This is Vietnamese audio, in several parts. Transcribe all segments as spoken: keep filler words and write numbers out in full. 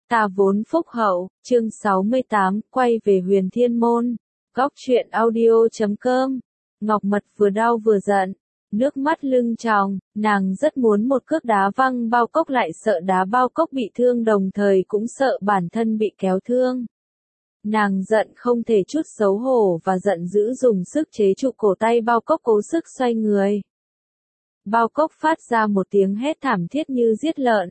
Ta vốn phúc hậu, chương sáu mươi tám, quay về Huyền Thiên Môn. Góc truyện audio chấm com. Ngọc Mật vừa đau vừa giận, nước mắt lưng tròng, nàng rất muốn một cước đá văng bao cốc, lại sợ đá bao cốc bị thương, đồng thời cũng sợ bản thân bị kéo thương. Nàng giận không thể chút xấu hổ và giận dữ dùng sức chế trụ cổ tay bao cốc, cố sức xoay người. Bao cốc phát ra một tiếng hét thảm thiết như giết lợn.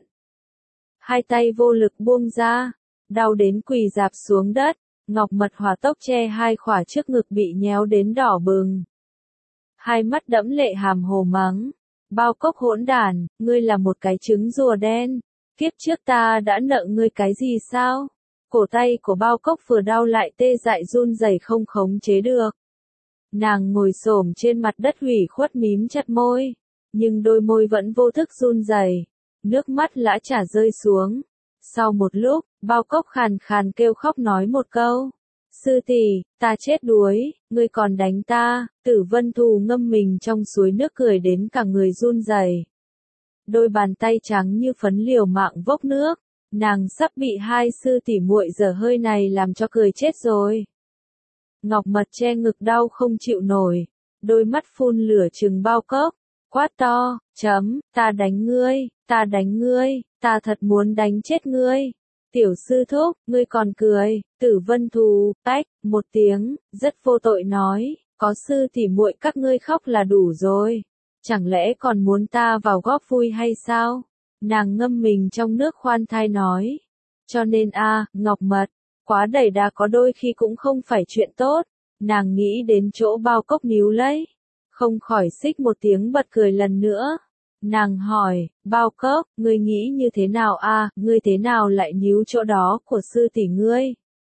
Hai tay vô lực buông ra, đau đến quỳ rạp xuống đất. Ngọc Mật hỏa tốc che hai khỏa trước ngực bị nhéo đến đỏ bừng. Hai mắt đẫm lệ hàm hồ mắng. Bao cốc hỗn đản, ngươi là một cái trứng rùa đen. Kiếp trước ta đã nợ ngươi cái gì sao? Cổ tay của bao cốc vừa đau lại tê dại run rẩy không khống chế được. Nàng ngồi xổm trên mặt đất hủy khuất mím chặt môi, nhưng đôi môi vẫn vô thức run rẩy, nước mắt lã chả rơi xuống. Sau một lúc, bao cốc khàn khàn kêu khóc nói một câu. Sư tỷ, ta chết đuối, ngươi còn đánh ta. Tử Vân Thù ngâm mình trong suối nước cười đến cả người run rẩy. Đôi bàn tay trắng như phấn liều mạng vốc nước. Nàng sắp bị hai sư tỷ muội dở hơi này làm cho cười chết rồi. Ngọc Mật che ngực đau không chịu nổi, đôi mắt phun lửa trừng bao cốc, quát to, chấm, ta đánh ngươi, ta đánh ngươi, ta thật muốn đánh chết ngươi. Tiểu sư thúc, ngươi còn cười. Tử Vân Thù, tách, một tiếng, rất vô tội nói, có sư tỷ muội các ngươi khóc là đủ rồi. Chẳng lẽ còn muốn ta vào góp vui hay sao? Nàng ngâm mình trong nước khoan thai nói. Cho nên a, à, Ngọc Mật, quá đẩy đà có đôi khi cũng không phải chuyện tốt. Nàng nghĩ đến chỗ bao cốc níu lấy, không khỏi xích một tiếng bật cười lần nữa. Nàng hỏi, bao cốc, ngươi nghĩ như thế nào a, à, ngươi thế nào lại níu chỗ đó của sư tỷ ngươi?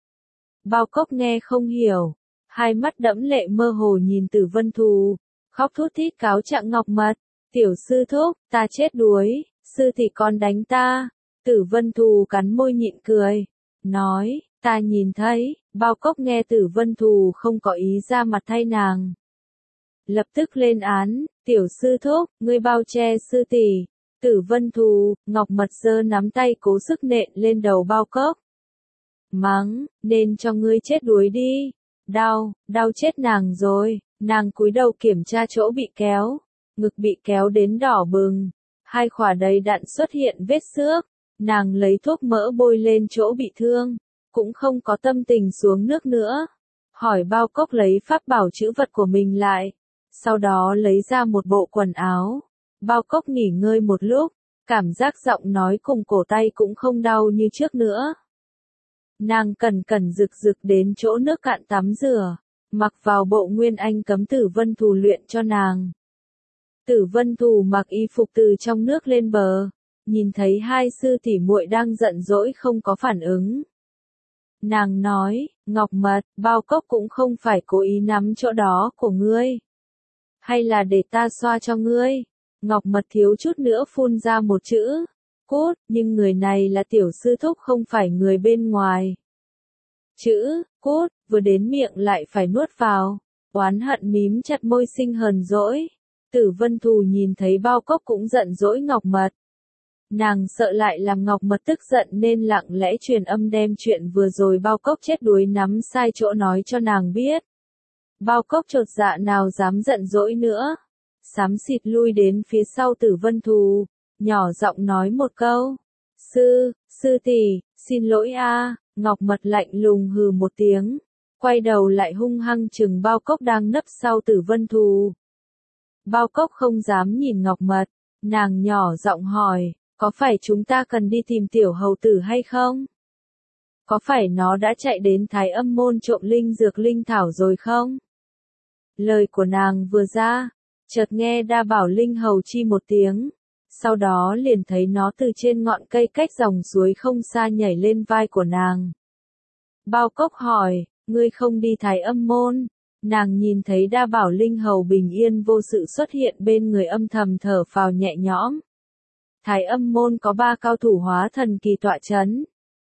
Bao cốc nghe không hiểu, hai mắt đẫm lệ mơ hồ nhìn Tử Vân Thù, khóc thút thít cáo trạng Ngọc Mật. Tiểu sư thúc, ta chết đuối, sư tỷ còn đánh ta. Tử Vân Thù cắn môi nhịn cười, nói, ta nhìn thấy. Bao cốc nghe Tử Vân Thù không có ý ra mặt thay nàng, lập tức lên án, tiểu sư thúc, ngươi bao che sư tỷ. Tử Vân Thù, Ngọc Mật giơ nắm tay cố sức nện lên đầu bao cốc. Mắng, nên cho ngươi chết đuối đi. Đau, đau chết nàng rồi. Nàng cúi đầu kiểm tra chỗ bị kéo, ngực bị kéo đến đỏ bừng, hai khỏa đầy đặn xuất hiện vết xước. Nàng lấy thuốc mỡ bôi lên chỗ bị thương, cũng không có tâm tình xuống nước nữa. Hỏi bao cốc lấy pháp bảo chữ vật của mình lại, sau đó lấy ra một bộ quần áo. Bao cốc nghỉ ngơi một lúc, cảm giác giọng nói cùng cổ tay cũng không đau như trước nữa. Nàng cẩn cẩn rực rực đến chỗ nước cạn tắm rửa, mặc vào bộ nguyên anh cấm Tử Vân Thù luyện cho nàng. Tử Vân Thù mặc y phục từ trong nước lên bờ, nhìn thấy hai sư tỷ muội đang giận dỗi không có phản ứng. Nàng nói, Ngọc Mật, bao cốc cũng không phải cố ý nắm chỗ đó của ngươi. Hay là để ta xoa cho ngươi? Ngọc Mật thiếu chút nữa phun ra một chữ, cút, nhưng người này là tiểu sư thúc không phải người bên ngoài. Chữ, cút, vừa đến miệng lại phải nuốt vào, oán hận mím chặt môi sinh hờn dỗi. Tử Vân Thù nhìn thấy bao cốc cũng giận dỗi Ngọc Mật. Nàng sợ lại làm Ngọc Mật tức giận nên lặng lẽ truyền âm đem chuyện vừa rồi bao cốc chết đuối nắm sai chỗ nói cho nàng biết. Bao cốc chột dạ nào dám giận dỗi nữa, xám xịt lui đến phía sau Tử Vân Thù, nhỏ giọng nói một câu. Sư, sư tỷ, xin lỗi a. Ngọc Mật lạnh lùng hừ một tiếng, quay đầu lại hung hăng chừng bao cốc đang nấp sau Tử Vân Thù. Bao cốc không dám nhìn Ngọc Mật, nàng nhỏ giọng hỏi, có phải chúng ta cần đi tìm tiểu hầu tử hay không? Có phải nó đã chạy đến Thái Âm môn trộm linh dược linh thảo rồi không? Lời của nàng vừa ra, chợt nghe Đa Bảo Linh hầu chi một tiếng, sau đó liền thấy nó từ trên ngọn cây cách dòng suối không xa nhảy lên vai của nàng. Bao cốc hỏi, ngươi không đi Thái Âm môn? Nàng nhìn thấy Đa Bảo Linh hầu bình yên vô sự xuất hiện bên người, âm thầm thở phào nhẹ nhõm. Thái Âm môn có ba cao thủ hóa thần kỳ tọa chấn.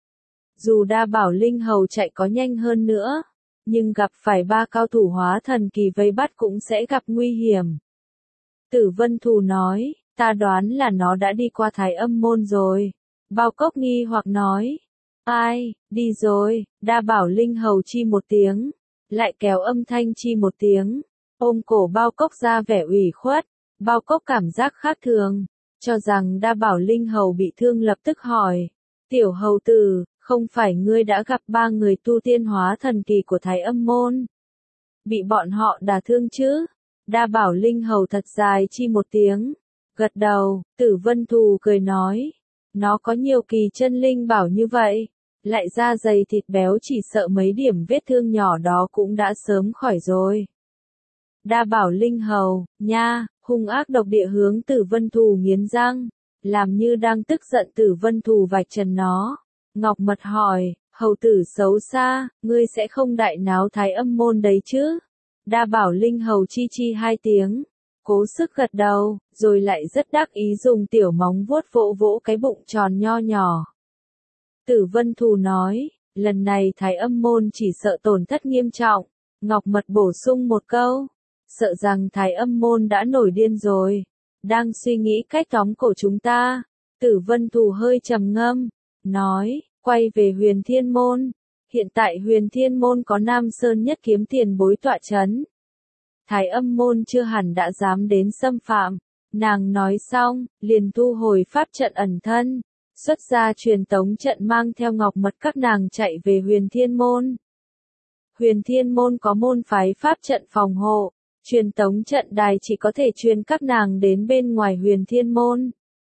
Dù Đa Bảo Linh hầu chạy có nhanh hơn nữa, nhưng gặp phải ba cao thủ hóa thần kỳ vây bắt cũng sẽ gặp nguy hiểm. Tử Vân Thù nói, ta đoán là nó đã đi qua Thái Âm môn rồi. Bao cốc nghi hoặc nói, Ai, đi rồi, Đa Bảo Linh hầu chi một tiếng, lại kéo âm thanh chi một tiếng, ôm cổ Bao Cốc ra vẻ ủy khuất. Bao Cốc cảm giác khác thường, cho rằng Đa Bảo Linh hầu bị thương lập tức hỏi, tiểu hầu tử, không phải ngươi đã gặp ba người tu tiên hóa thần kỳ của Thái Âm môn? Bị bọn họ đả thương chứ? Đa Bảo Linh hầu thật dài chi một tiếng, gật đầu. Tử Vân Thù cười nói, nó có nhiều kỳ chân linh bảo như vậy, lại da dày thịt béo, chỉ sợ mấy điểm vết thương nhỏ đó cũng đã sớm khỏi rồi. Đa Bảo Linh hầu, nha, hung ác độc địa hướng Tử Vân Thù nghiến răng, làm như đang tức giận. Tử Vân Thù vạch trần nó. Ngọc Mật hỏi, hầu tử xấu xa, ngươi sẽ không đại náo Thái Âm môn đấy chứ? Đa Bảo Linh hầu chi chi hai tiếng, cố sức gật đầu, rồi lại rất đắc ý dùng tiểu móng vuốt vỗ vỗ cái bụng tròn nho nhỏ. Tử Vân Thù nói, lần này Thái Âm môn chỉ sợ tổn thất nghiêm trọng. Ngọc Mật bổ sung một câu, sợ rằng Thái Âm môn đã nổi điên rồi, đang suy nghĩ cách tóm cổ chúng ta. Tử Vân Thù hơi trầm ngâm, nói, quay về Huyền Thiên môn. Hiện tại Huyền Thiên môn có Nam Sơn Nhất Kiếm tiền bối tọa chấn, Thái Âm môn chưa hẳn đã dám đến xâm phạm. Nàng nói xong, liền thu hồi pháp trận ẩn thân, xuất ra truyền tống trận mang theo Ngọc Mật các nàng chạy về Huyền Thiên môn. Huyền Thiên môn có môn phái pháp trận phòng hộ, truyền tống trận đài chỉ có thể truyền các nàng đến bên ngoài Huyền Thiên môn.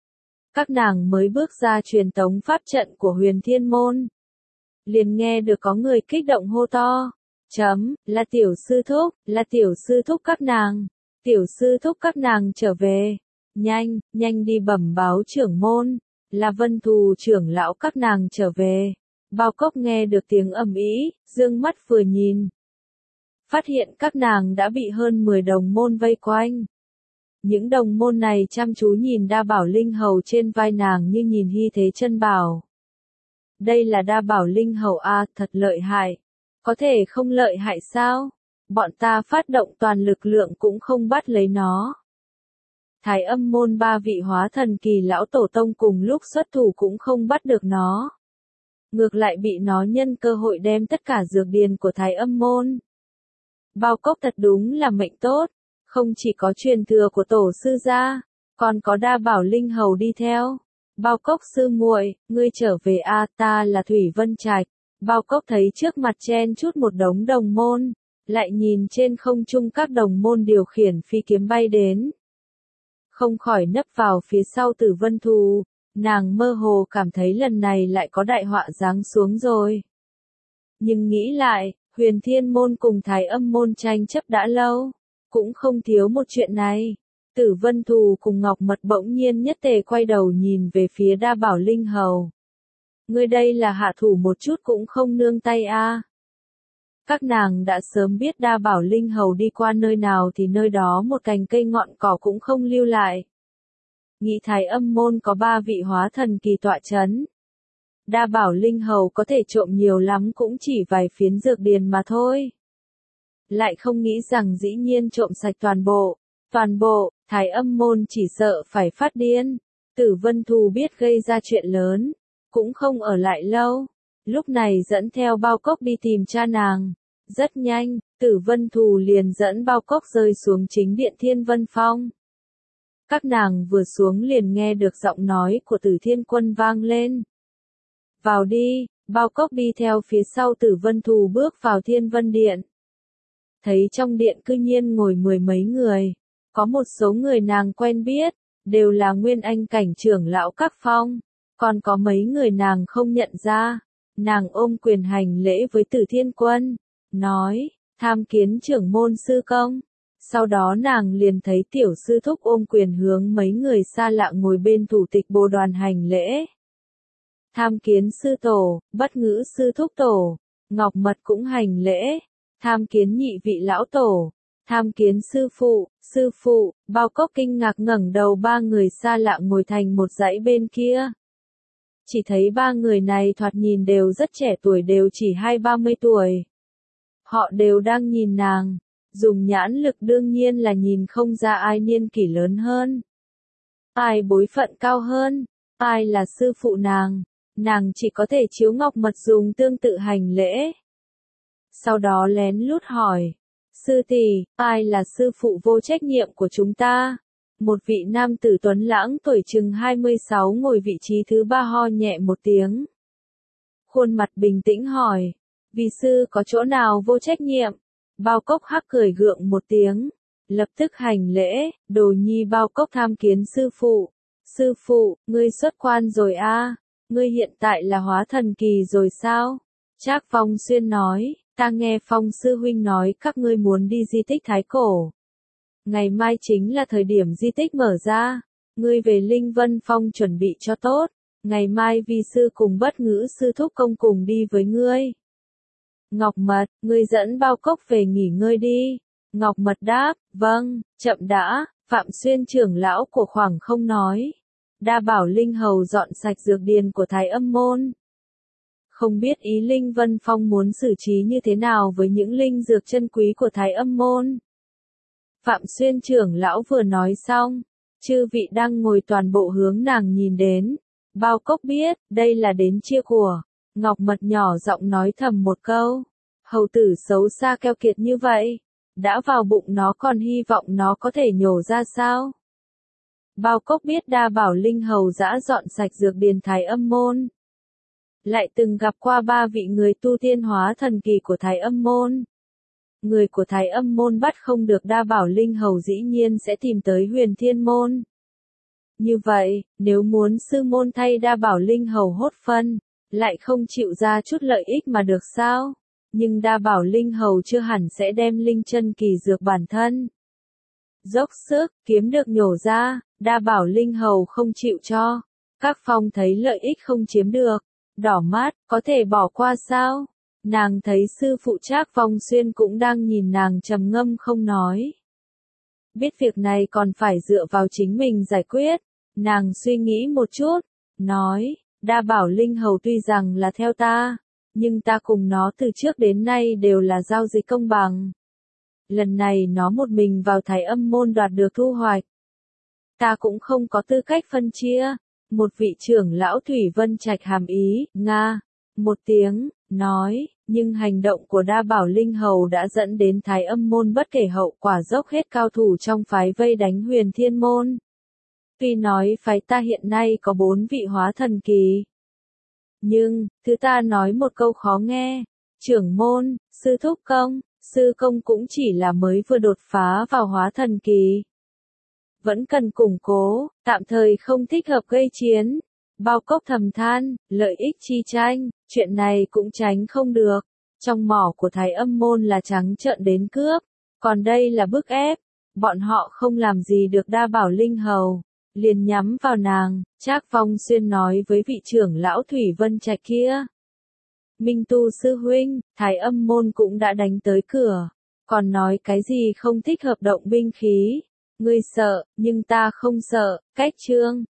Các nàng mới bước ra truyền tống pháp trận của Huyền Thiên môn, liền nghe được có người kích động hô to, chấm, là tiểu sư thúc, là tiểu sư thúc các nàng, tiểu sư thúc các nàng trở về, nhanh, nhanh đi bẩm báo trưởng môn, là Vân Thù trưởng lão các nàng trở về. Bao Cốc nghe được tiếng ầm ĩ, dương mắt vừa nhìn, phát hiện các nàng đã bị hơn mười đồng môn vây quanh. Những đồng môn này chăm chú nhìn Đa Bảo Linh hầu trên vai nàng như nhìn hy thế chân bảo. Đây là Đa Bảo Linh hầu a, thật lợi hại. Có thể không lợi hại sao? Bọn ta phát động toàn lực lượng cũng không bắt lấy nó. Thái Âm môn ba vị hóa thần kỳ lão tổ tông cùng lúc xuất thủ cũng không bắt được nó. Ngược lại bị nó nhân cơ hội đem tất cả dược điền của Thái Âm môn. Bao Cốc thật đúng là mệnh tốt, không chỉ có truyền thừa của tổ sư gia, còn có Đa Bảo Linh hầu đi theo. Bao Cốc sư muội, ngươi trở về a, ta là Thủy Vân Trạch. Bao Cốc thấy trước mặt chen chút một đống đồng môn, lại nhìn trên không trung các đồng môn điều khiển phi kiếm bay đến, không khỏi nấp vào phía sau Tử Vân Thù. Nàng mơ hồ cảm thấy lần này lại có đại họa giáng xuống rồi. Nhưng nghĩ lại, Huyền Thiên môn cùng Thái Âm môn tranh chấp đã lâu, cũng không thiếu một chuyện này. Tử Vân Thù cùng Ngọc Mật bỗng nhiên nhất tề quay đầu nhìn về phía Đa Bảo Linh hầu. Ngươi đây là hạ thủ một chút cũng không nương tay a. À. Các nàng đã sớm biết Đa Bảo Linh hầu đi qua nơi nào thì nơi đó một cành cây ngọn cỏ cũng không lưu lại. Nghĩ Thái Âm môn có ba vị hóa thần kỳ tọa chấn, Đa Bảo Linh hầu có thể trộm nhiều lắm cũng chỉ vài phiến dược điền mà thôi. Lại không nghĩ rằng dĩ nhiên trộm sạch toàn bộ, toàn bộ, Thái Âm môn chỉ sợ phải phát điên. Tử Vân Thù biết gây ra chuyện lớn, cũng không ở lại lâu, lúc này dẫn theo Bao Cốc đi tìm cha nàng. Rất nhanh, Tử Vân Thù liền dẫn Bao Cốc rơi xuống chính điện Thiên Vân Phong. Các nàng vừa xuống liền nghe được giọng nói của Tử Thiên Quân vang lên. Vào đi. Bao Cốc đi theo phía sau Tử Vân Thù bước vào Thiên Vân Điện. Thấy trong điện cư nhiên ngồi mười mấy người, có một số người nàng quen biết, đều là Nguyên Anh cảnh trưởng lão các phong, còn có mấy người nàng không nhận ra. Nàng ôm quyền hành lễ với Tử Thiên Quân, nói, tham kiến trưởng môn sư công. Sau đó nàng liền thấy tiểu sư thúc ôm quyền hướng mấy người xa lạ ngồi bên thủ tịch bồ đoàn hành lễ. Tham kiến sư tổ, Bất Ngữ sư thúc tổ. Ngọc Mật cũng hành lễ. Tham kiến nhị vị lão tổ. Tham kiến sư phụ, sư phụ. Bao Cốc kinh ngạc ngẩng đầu, ba người xa lạ ngồi thành một dãy bên kia. Chỉ thấy ba người này thoạt nhìn đều rất trẻ tuổi, đều chỉ hai ba mươi tuổi. Họ đều đang nhìn nàng, dùng nhãn lực đương nhiên là nhìn không ra ai niên kỷ lớn hơn, ai bối phận cao hơn, ai là sư phụ nàng. nàng chỉ có thể chiếu Ngọc Mật dùng tương tự hành lễ. Sau đó lén lút hỏi, sư tỷ, ai là sư phụ vô trách nhiệm của chúng ta? Một vị nam tử tuấn lãng tuổi chừng hai mươi sáu ngồi vị trí thứ ba ho nhẹ một tiếng. Khuôn mặt bình tĩnh hỏi, vì sư có chỗ nào vô trách nhiệm? Bao Cốc hắc cười gượng một tiếng, lập tức hành lễ, đồ nhi Bao Cốc tham kiến sư phụ. Sư phụ, ngươi xuất quan rồi a? À? Ngươi hiện tại là hóa thần kỳ rồi sao? Trác Phong Xuyên nói, ta nghe Phong sư huynh nói các ngươi muốn đi di tích Thái Cổ. Ngày mai chính là thời điểm di tích mở ra, ngươi về Linh Vân Phong chuẩn bị cho tốt, ngày mai vi sư cùng Bất Ngữ sư thúc công cùng đi với ngươi. Ngọc Mật, ngươi dẫn Bao Cốc về nghỉ ngơi đi. Ngọc Mật đáp, vâng, chậm đã, Phạm Xuyên trưởng lão của Khoảng Không nói. Đa bảo Linh Hầu dọn sạch dược điền của Thái Âm Môn. Không biết ý Linh Vân Phong muốn xử trí như thế nào với những linh dược chân quý của Thái Âm Môn. Phạm Xuyên trưởng lão vừa nói xong, chư vị đang ngồi toàn bộ hướng nàng nhìn đến. Bao Cốc biết, đây là đến chia của. Ngọc Mật nhỏ giọng nói thầm một câu. Hầu tử xấu xa keo kiệt như vậy. Đã vào bụng nó còn hy vọng nó có thể nhổ ra sao? Bao Cốc biết Đa bảo Linh Hầu dã dọn sạch dược điền Thái Âm Môn. Lại từng gặp qua ba vị người tu tiên hóa thần kỳ của Thái Âm Môn. Người của Thái Âm Môn bắt không được Đa bảo Linh Hầu dĩ nhiên sẽ tìm tới Huyền Thiên Môn. Như vậy, nếu muốn sư môn thay Đa bảo Linh Hầu hốt phân, lại không chịu ra chút lợi ích mà được sao? Nhưng Đa bảo Linh Hầu chưa hẳn sẽ đem linh chân kỳ dược bản thân. Dốc sức, kiếm được nhổ ra, Đa bảo Linh Hầu không chịu cho. Các phong thấy lợi ích không chiếm được, đỏ mắt, có thể bỏ qua sao? Nàng thấy sư phụ Trác Phong Xuyên cũng đang nhìn nàng trầm ngâm không nói. Biết việc này còn phải dựa vào chính mình giải quyết, nàng suy nghĩ một chút, nói, Đa bảo Linh Hầu tuy rằng là theo ta, nhưng ta cùng nó từ trước đến nay đều là giao dịch công bằng. Lần này nó một mình vào Thái Âm Môn đoạt được thu hoạch. Ta cũng không có tư cách phân chia. Một vị trưởng lão Thủy Vân Trạch hàm ý, nga, một tiếng, nói, nhưng hành động của Đa bảo Linh Hầu đã dẫn đến Thái Âm Môn bất kể hậu quả dốc hết cao thủ trong phái vây đánh Huyền Thiên Môn. Tuy nói phái ta hiện nay có bốn vị hóa thần kỳ. Nhưng, thứ ta nói một câu khó nghe, trưởng môn, sư thúc công, sư công cũng chỉ là mới vừa đột phá vào hóa thần kỳ. Vẫn cần củng cố, tạm thời không thích hợp gây chiến. Bao Cốc thầm than, lợi ích chi tranh, chuyện này cũng tránh không được. Trong mỏ của Thái Âm Môn là trắng trợn đến cướp, còn đây là bức ép. Bọn họ không làm gì được Đa bảo Linh Hầu, liền nhắm vào nàng. Trác Phong Xuyên nói với vị trưởng lão Thủy Vân Trạch kia. Minh Tu sư huynh, Thái Âm Môn cũng đã đánh tới cửa, còn nói cái gì không thích hợp động binh khí. Ngươi sợ, nhưng ta không sợ, cách chương.